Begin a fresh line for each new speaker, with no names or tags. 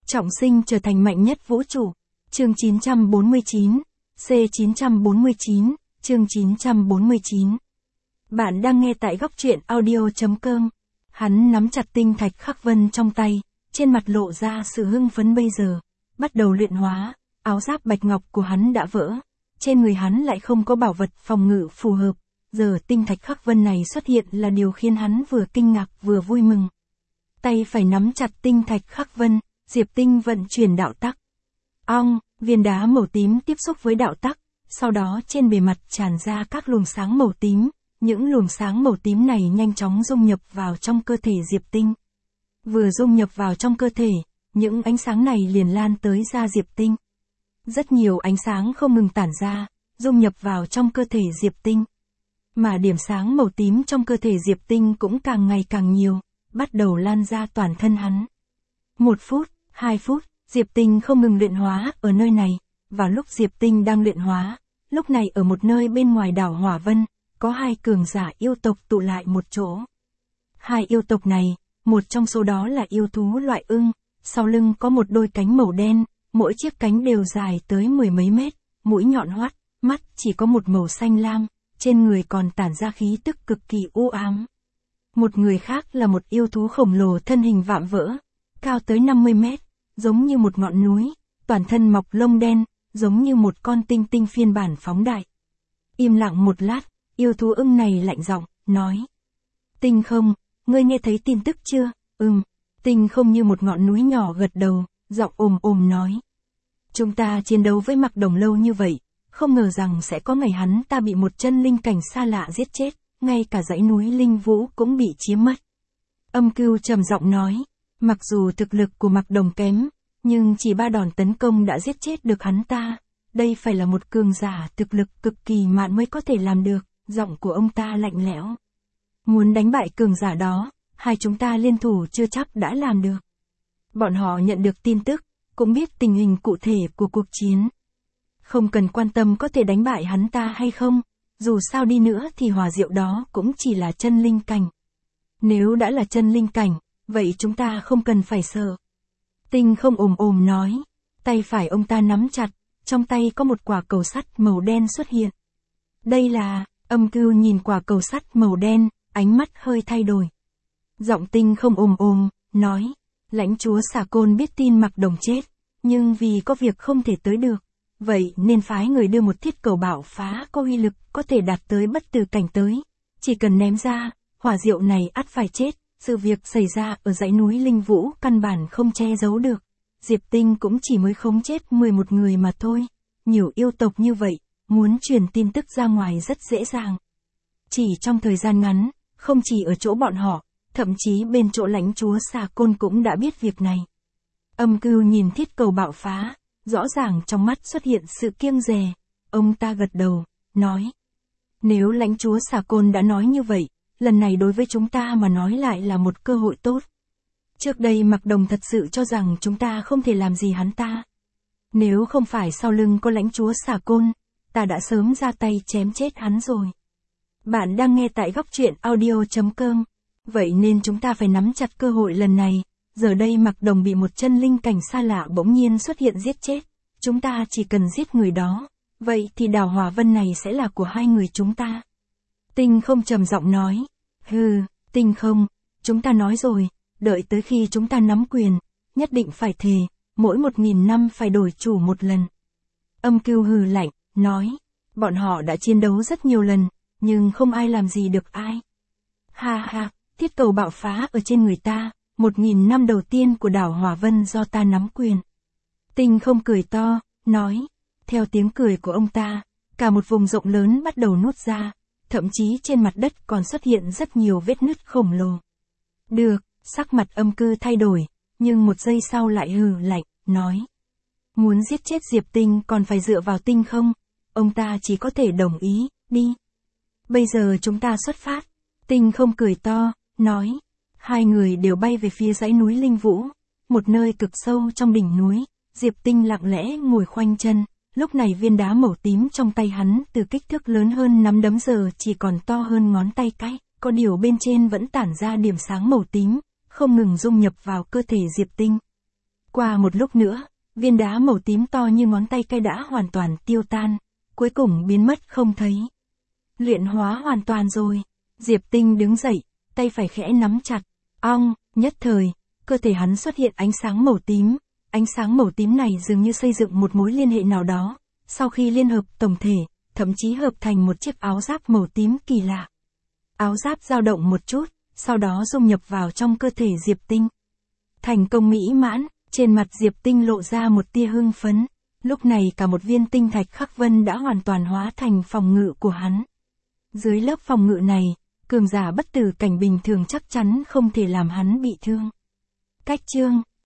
Trọng sinh trở thành mạnh nhất vũ trụ. Chương 949, C949, chương 949. Bạn đang nghe tại góc truyện audio.com. Hắn nắm chặt tinh thạch khắc vân trong tay, trên mặt lộ ra sự hưng phấn bây giờ. Bắt đầu luyện hóa, áo giáp bạch ngọc của hắn đã vỡ. Trên người hắn lại không có bảo vật phòng ngự phù hợp. Giờ tinh thạch khắc vân này xuất hiện là điều khiến hắn vừa kinh ngạc vừa vui mừng. Tay phải nắm chặt tinh thạch khắc vân, Diệp Tinh vận chuyển đạo tắc. Ong, viên đá màu tím tiếp xúc với đạo tắc, sau đó trên bề mặt tràn ra các luồng sáng màu tím. Những luồng sáng màu tím này nhanh chóng dung nhập vào trong cơ thể Diệp Tinh. Vừa dung nhập vào trong cơ thể, những ánh sáng này liền lan tới da Diệp Tinh. Rất nhiều ánh sáng không ngừng tản ra, dung nhập vào trong cơ thể Diệp Tinh. Mà điểm sáng màu tím trong cơ thể Diệp Tinh cũng càng ngày càng nhiều, bắt đầu lan ra toàn thân hắn. 1 phút, 2 phút, Diệp Tinh không ngừng luyện hóa ở nơi này. Vào lúc Diệp Tinh đang luyện hóa, lúc này ở một nơi bên ngoài đảo Hỏa Vân, có 2 cường giả yêu tộc tụ lại một chỗ. 2 yêu tộc này, một trong số đó là yêu thú loại ưng, sau lưng có một đôi cánh màu đen, mỗi chiếc cánh đều dài tới 10 mấy mét, mũi nhọn hoắt, mắt chỉ có một màu xanh lam, trên người còn tản ra khí tức cực kỳ u ám. Một người khác là một yêu thú khổng lồ thân hình vạm vỡ, cao tới 50 mét, giống như một ngọn núi, toàn thân mọc lông đen, giống như một con tinh tinh phiên bản phóng đại. Im lặng một lát, yêu thú ưng này lạnh giọng, nói. Tinh không, ngươi nghe thấy tin tức chưa? Tinh không như một ngọn núi nhỏ gật đầu, giọng ồm nói. Chúng ta chiến đấu với Mạc Đồng lâu như vậy, không ngờ rằng sẽ có ngày hắn ta bị một chân linh cảnh xa lạ giết chết, ngay cả dãy núi linh vũ cũng bị chiếm mất. Âm Cưu trầm giọng nói, mặc dù thực lực của Mạc Đồng kém, nhưng chỉ 3 đòn tấn công đã giết chết được hắn ta. Đây phải là một cường giả thực lực cực kỳ mạnh mới có thể làm được, giọng của ông ta lạnh lẽo. Muốn đánh bại cường giả đó, hai chúng ta liên thủ chưa chắc đã làm được. Bọn họ nhận được tin tức, cũng biết tình hình cụ thể của cuộc chiến. Không cần quan tâm có thể đánh bại hắn ta hay không, dù sao đi nữa thì hỏa diệu đó cũng chỉ là chân linh cảnh. Nếu đã là chân linh cảnh, vậy chúng ta không cần phải sợ. Tinh không ồm nói, tay phải ông ta nắm chặt, trong tay có một quả cầu sắt màu đen xuất hiện. Đây là, Âm Cưu nhìn quả cầu sắt màu đen, ánh mắt hơi thay đổi. Giọng Tinh không ồm, nói, lãnh chúa Xà Côn biết tin Mạc Đồng chết, nhưng vì có việc không thể tới được, vậy nên phái người đưa một thiết cầu bạo phá có uy lực có thể đạt tới bất tử cảnh tới. Chỉ cần ném ra, hỏa diệu này ắt phải chết. Sự việc xảy ra ở dãy núi Linh Vũ căn bản không che giấu được. Diệp Tinh cũng chỉ mới khống chết 11 người mà thôi. Nhiều yêu tộc như vậy, muốn truyền tin tức ra ngoài rất dễ dàng. Chỉ trong thời gian ngắn, không chỉ ở chỗ bọn họ, thậm chí bên chỗ lãnh chúa Xà Côn cũng đã biết việc này. Âm Cưu nhìn thiết cầu bạo phá, rõ ràng trong mắt xuất hiện sự kiêng dè. Ông ta gật đầu, nói. Nếu lãnh chúa Xà Côn đã nói như vậy, lần này đối với chúng ta mà nói lại là một cơ hội tốt. Trước đây Mạc Đồng thật sự cho rằng chúng ta không thể làm gì hắn ta. Nếu không phải sau lưng có lãnh chúa Xà Côn, ta đã sớm ra tay chém chết hắn rồi. Bạn đang nghe tại góc truyện audio.com. Vậy nên chúng ta phải nắm chặt cơ hội lần này. Giờ đây Mạc Đồng bị một chân linh cảnh xa lạ bỗng nhiên xuất hiện giết chết. Chúng ta chỉ cần giết người đó. Vậy thì đảo Hỏa Vân này sẽ là của 2 người chúng ta. Tinh không trầm giọng nói. Tinh không, chúng ta nói rồi, đợi tới khi chúng ta nắm quyền, nhất định phải thề, mỗi 1000 năm phải đổi chủ một lần. Âm Cưu hừ lạnh, nói, bọn họ đã chiến đấu rất nhiều lần, nhưng không ai làm gì được ai. Ha, thiết cầu bạo phá ở trên người ta, 1000 năm đầu tiên của đảo Hỏa Vân do ta nắm quyền. Tinh không cười to, nói, theo tiếng cười của ông ta, cả một vùng rộng lớn bắt đầu nứt ra. Thậm chí trên mặt đất còn xuất hiện rất nhiều vết nứt khổng lồ. Được, sắc mặt Âm Cưu thay đổi, nhưng một giây sau lại hừ lạnh, nói. Muốn giết chết Diệp Tinh còn phải dựa vào Tinh không, ông ta chỉ có thể đồng ý, đi. Bây giờ chúng ta xuất phát. Tinh không cười to, nói. 2 người đều bay về phía dãy núi Linh Vũ, một nơi cực sâu trong đỉnh núi. Diệp Tinh lặng lẽ ngồi khoanh chân. Lúc này viên đá màu tím trong tay hắn từ kích thước lớn hơn nắm đấm giờ chỉ còn to hơn ngón tay cái, có điều bên trên vẫn tản ra điểm sáng màu tím, không ngừng dung nhập vào cơ thể Diệp Tinh. Qua một lúc nữa, viên đá màu tím to như ngón tay cái đã hoàn toàn tiêu tan, cuối cùng biến mất không thấy. Luyện hóa hoàn toàn rồi. Diệp Tinh đứng dậy, tay phải khẽ nắm chặt. Ong, nhất thời, cơ thể hắn xuất hiện ánh sáng màu tím. Ánh sáng màu tím này dường như xây dựng một mối liên hệ nào đó. Sau khi liên hợp tổng thể, thậm chí hợp thành một chiếc áo giáp màu tím kỳ lạ. Áo giáp dao động một chút, sau đó dung nhập vào trong cơ thể Diệp Tinh. Thành công mỹ mãn, trên mặt Diệp Tinh lộ ra một tia hưng phấn. Lúc này cả một viên tinh thạch khắc vân đã hoàn toàn hóa thành phòng ngự của hắn. Dưới lớp phòng ngự này, cường giả bất tử cảnh bình thường chắc chắn không thể làm hắn bị thương. Cách chương